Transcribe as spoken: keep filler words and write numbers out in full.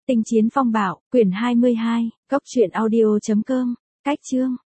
Tinh chiến phong bạo, quyển hai mươi hai, góc truyện audio chấm com, cách chương.